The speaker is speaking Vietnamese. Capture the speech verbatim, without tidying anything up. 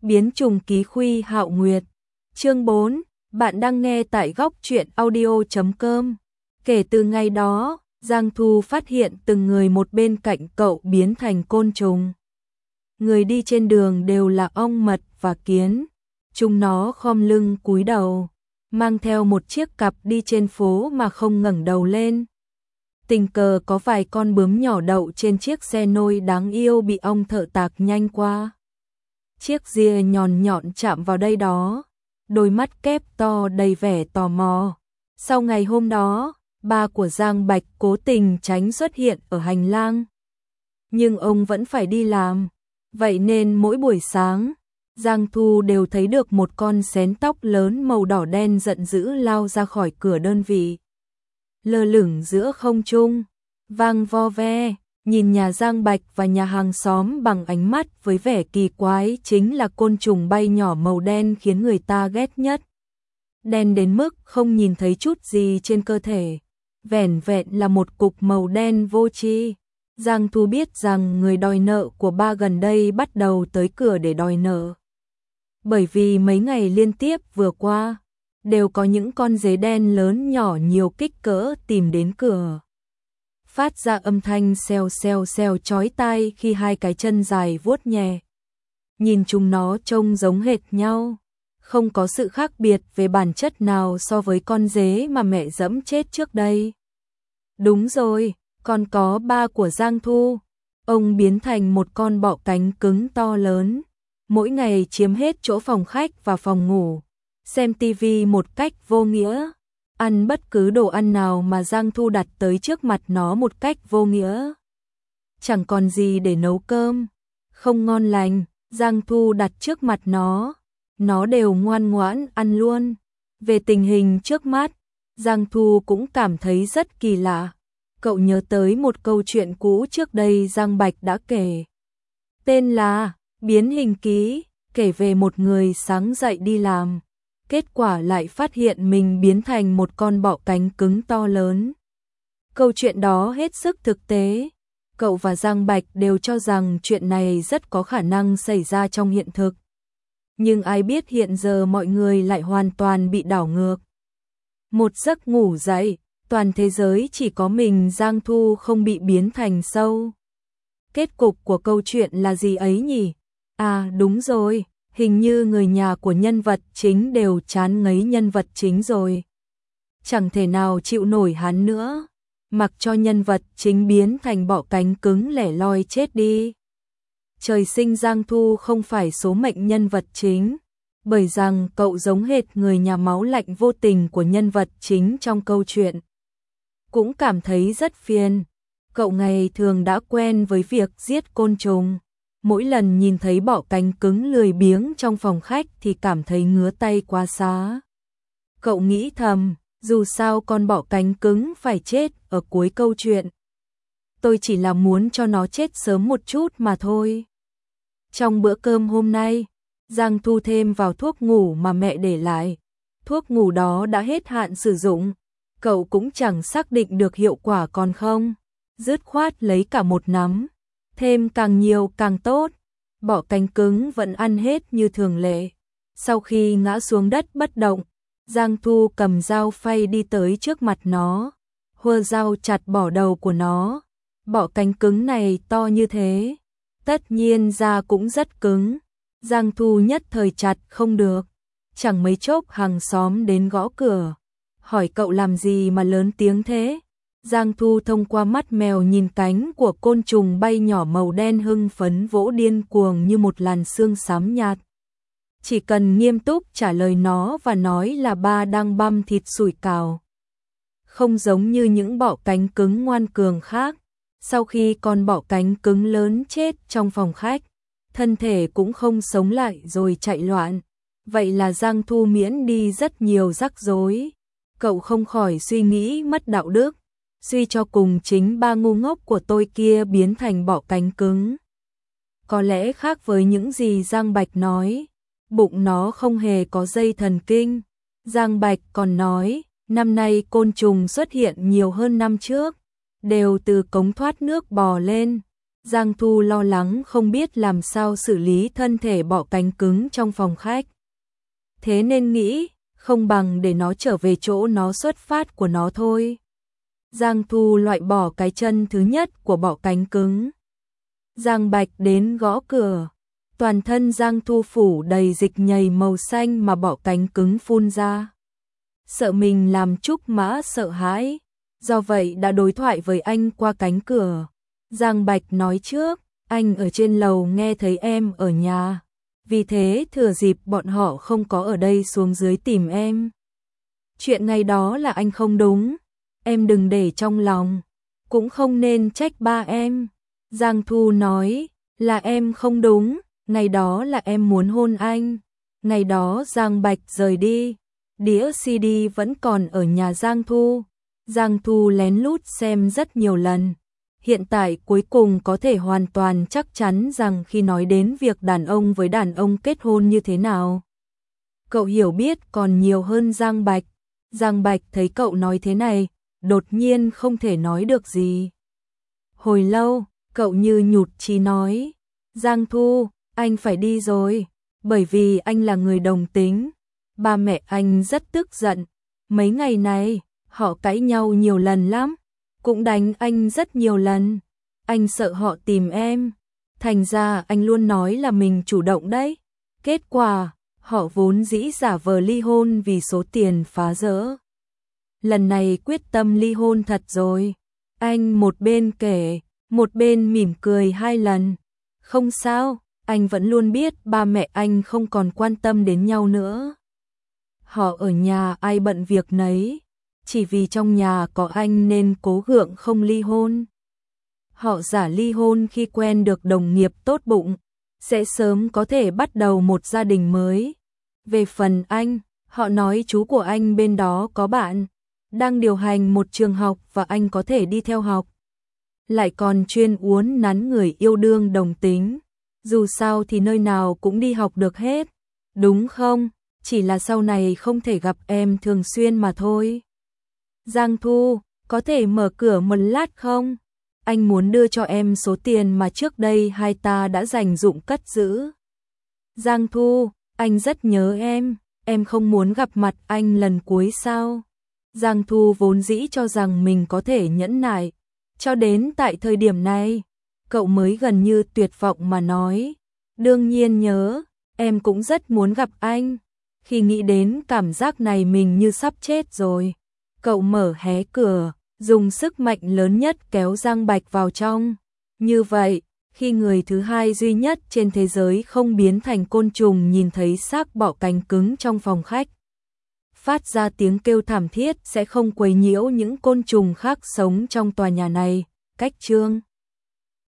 Biến trùng ký khuy hạo nguyệt. Chương bốn, bạn đang nghe tại góc truyện audio chấm com. Kể từ ngày đó, Giang Thu phát hiện từng người một bên cạnh cậu biến thành côn trùng. Người đi trên đường đều là ong mật và kiến. Chúng nó khom lưng cúi đầu, mang theo một chiếc cặp đi trên phố mà không ngẩng đầu lên. Tình cờ có vài con bướm nhỏ đậu trên chiếc xe nôi đáng yêu bị ong thợ tạc nhanh qua. Chiếc ria nhọn nhọn chạm vào đây đó, đôi mắt kép to đầy vẻ tò mò. Sau ngày hôm đó, ba của Giang Bạch cố tình tránh xuất hiện ở hành lang. Nhưng ông vẫn phải đi làm, vậy nên mỗi buổi sáng, Giang Thu đều thấy được một con xén tóc lớn màu đỏ đen giận dữ lao ra khỏi cửa đơn vị. Lơ lửng giữa không trung, vang vo ve, nhìn nhà Giang Bạch và nhà hàng xóm bằng ánh mắt với vẻ kỳ quái, chính là côn trùng bay nhỏ màu đen khiến người ta ghét nhất. Đen đến mức không nhìn thấy chút gì trên cơ thể, vẻn vẹn là một cục màu đen vô tri. Giang Thu biết rằng người đòi nợ của ba gần đây bắt đầu tới cửa để đòi nợ. Bởi vì mấy ngày liên tiếp vừa qua, đều có những con dế đen lớn nhỏ nhiều kích cỡ tìm đến cửa. Phát ra âm thanh xèo xèo xèo chói tai khi hai cái chân dài vuốt nhẹ. Nhìn chúng nó trông giống hệt nhau, không có sự khác biệt về bản chất nào so với con dế mà mẹ dẫm chết trước đây. Đúng rồi, còn có ba của Giang Thu. Ông biến thành một con bọ cánh cứng to lớn, mỗi ngày chiếm hết chỗ phòng khách và phòng ngủ, xem tivi một cách vô nghĩa, ăn bất cứ đồ ăn nào mà Giang Thu đặt tới trước mặt nó một cách vô nghĩa. Chẳng còn gì để nấu cơm, không ngon lành, Giang Thu đặt trước mặt nó, nó đều ngoan ngoãn ăn luôn. Về tình hình trước mắt, Giang Thu cũng cảm thấy rất kỳ lạ. Cậu nhớ tới một câu chuyện cũ trước đây Giang Bạch đã kể. Tên là Biến hình ký, kể về một người sáng dậy đi làm. Kết quả lại phát hiện mình biến thành một con bọ cánh cứng to lớn. Câu chuyện đó hết sức thực tế. Cậu và Giang Bạch đều cho rằng chuyện này rất có khả năng xảy ra trong hiện thực. Nhưng ai biết hiện giờ mọi người lại hoàn toàn bị đảo ngược. Một giấc ngủ dậy, toàn thế giới chỉ có mình Giang Thu không bị biến thành sâu. Kết cục của câu chuyện là gì ấy nhỉ? À đúng rồi, hình như người nhà của nhân vật chính đều chán ngấy nhân vật chính rồi. Chẳng thể nào chịu nổi hắn nữa, mặc cho nhân vật chính biến thành bọ cánh cứng lẻ loi chết đi. Trời sinh Giang Thu không phải số mệnh nhân vật chính, bởi rằng cậu giống hệt người nhà máu lạnh vô tình của nhân vật chính trong câu chuyện. Cũng cảm thấy rất phiền. Cậu ngày thường đã quen với việc giết côn trùng, mỗi lần nhìn thấy bọ cánh cứng lười biếng trong phòng khách thì cảm thấy ngứa tay quá xá. Cậu nghĩ thầm, dù sao con bọ cánh cứng phải chết ở cuối câu chuyện. Tôi chỉ là muốn cho nó chết sớm một chút mà thôi. Trong bữa cơm hôm nay, Giang Thu thêm vào thuốc ngủ mà mẹ để lại. Thuốc ngủ đó đã hết hạn sử dụng, cậu cũng chẳng xác định được hiệu quả còn không. Dứt khoát lấy cả một nắm, thêm càng nhiều càng tốt. Bọ cánh cứng vẫn ăn hết như thường lệ. Sau khi ngã xuống đất bất động, Giang Thu cầm dao phay đi tới trước mặt nó, hơ dao chặt bỏ đầu của nó. Bọ cánh cứng này to như thế, tất nhiên da cũng rất cứng. Giang Thu nhất thời chặt không được. Chẳng mấy chốc hàng xóm đến gõ cửa, hỏi cậu làm gì mà lớn tiếng thế. Giang Thu thông qua mắt mèo nhìn cánh của côn trùng bay nhỏ màu đen hưng phấn vỗ điên cuồng như một làn sương xám nhạt. Chỉ cần nghiêm túc trả lời nó và nói là ba đang băm thịt sủi cảo. Không giống như những bọ cánh cứng ngoan cường khác, sau khi con bọ cánh cứng lớn chết trong phòng khách, thân thể cũng không sống lại rồi chạy loạn. Vậy là Giang Thu miễn đi rất nhiều rắc rối. Cậu không khỏi suy nghĩ mất đạo đức. Suy cho cùng chính ba ngu ngốc của tôi kia biến thành bọ cánh cứng. Có lẽ khác với những gì Giang Bạch nói, bụng nó không hề có dây thần kinh. Giang Bạch còn nói, năm nay côn trùng xuất hiện nhiều hơn năm trước, đều từ cống thoát nước bò lên. Giang Thu lo lắng không biết làm sao xử lý thân thể bọ cánh cứng trong phòng khách. Thế nên nghĩ, không bằng để nó trở về chỗ nó xuất phát của nó thôi. Giang Thu loại bỏ cái chân thứ nhất của bọ cánh cứng. Giang Bạch đến gõ cửa. Toàn thân Giang Thu phủ đầy dịch nhầy màu xanh mà bọ cánh cứng phun ra. Sợ mình làm Trúc Mã sợ hãi, do vậy đã đối thoại với anh qua cánh cửa. Giang Bạch nói trước, anh ở trên lầu nghe thấy em ở nhà, vì thế thừa dịp bọn họ không có ở đây xuống dưới tìm em. Chuyện ngày đó là anh không đúng, em đừng để trong lòng, cũng không nên trách ba em. Giang Thu nói, là em không đúng, ngày đó là em muốn hôn anh. Ngày đó Giang Bạch rời đi, đĩa xê đê vẫn còn ở nhà Giang Thu. Giang Thu lén lút xem rất nhiều lần. Hiện tại cuối cùng có thể hoàn toàn chắc chắn rằng khi nói đến việc đàn ông với đàn ông kết hôn như thế nào, cậu hiểu biết còn nhiều hơn Giang Bạch. Giang Bạch thấy cậu nói thế này, đột nhiên không thể nói được gì. Hồi lâu, cậu như nhụt chí nói, Giang Thu, anh phải đi rồi, bởi vì anh là người đồng tính. Ba mẹ anh rất tức giận, mấy ngày này, họ cãi nhau nhiều lần lắm, cũng đánh anh rất nhiều lần. Anh sợ họ tìm em, thành ra anh luôn nói là mình chủ động đấy. Kết quả, họ vốn dĩ giả vờ ly hôn vì số tiền phá rỡ. Lần này quyết tâm ly hôn thật rồi. Anh một bên kể, một bên mỉm cười hai lần. Không sao, anh vẫn luôn biết ba mẹ anh không còn quan tâm đến nhau nữa. Họ ở nhà ai bận việc nấy, chỉ vì trong nhà có anh nên cố gượng không ly hôn. Họ giả ly hôn khi quen được đồng nghiệp tốt bụng, sẽ sớm có thể bắt đầu một gia đình mới. Về phần anh, họ nói chú của anh bên đó có bạn, đang điều hành một trường học và anh có thể đi theo học. Lại còn chuyên uốn nắn người yêu đương đồng tính, dù sao thì nơi nào cũng đi học được hết, đúng không? Chỉ là sau này không thể gặp em thường xuyên mà thôi. Giang Thu, có thể mở cửa một lát không? Anh muốn đưa cho em số tiền mà trước đây hai ta đã dành dụm cất giữ. Giang Thu, anh rất nhớ em, em không muốn gặp mặt anh lần cuối sao? Giang Thu vốn dĩ cho rằng mình có thể nhẫn nại, cho đến tại thời điểm này, cậu mới gần như tuyệt vọng mà nói, đương nhiên nhớ, em cũng rất muốn gặp anh. Khi nghĩ đến cảm giác này mình như sắp chết rồi, cậu mở hé cửa, dùng sức mạnh lớn nhất kéo Giang Bạch vào trong. Như vậy, khi người thứ hai duy nhất trên thế giới không biến thành côn trùng nhìn thấy xác bọ cánh cứng trong phòng khách, phát ra tiếng kêu thảm thiết sẽ không quấy nhiễu những côn trùng khác sống trong tòa nhà này. Cách chương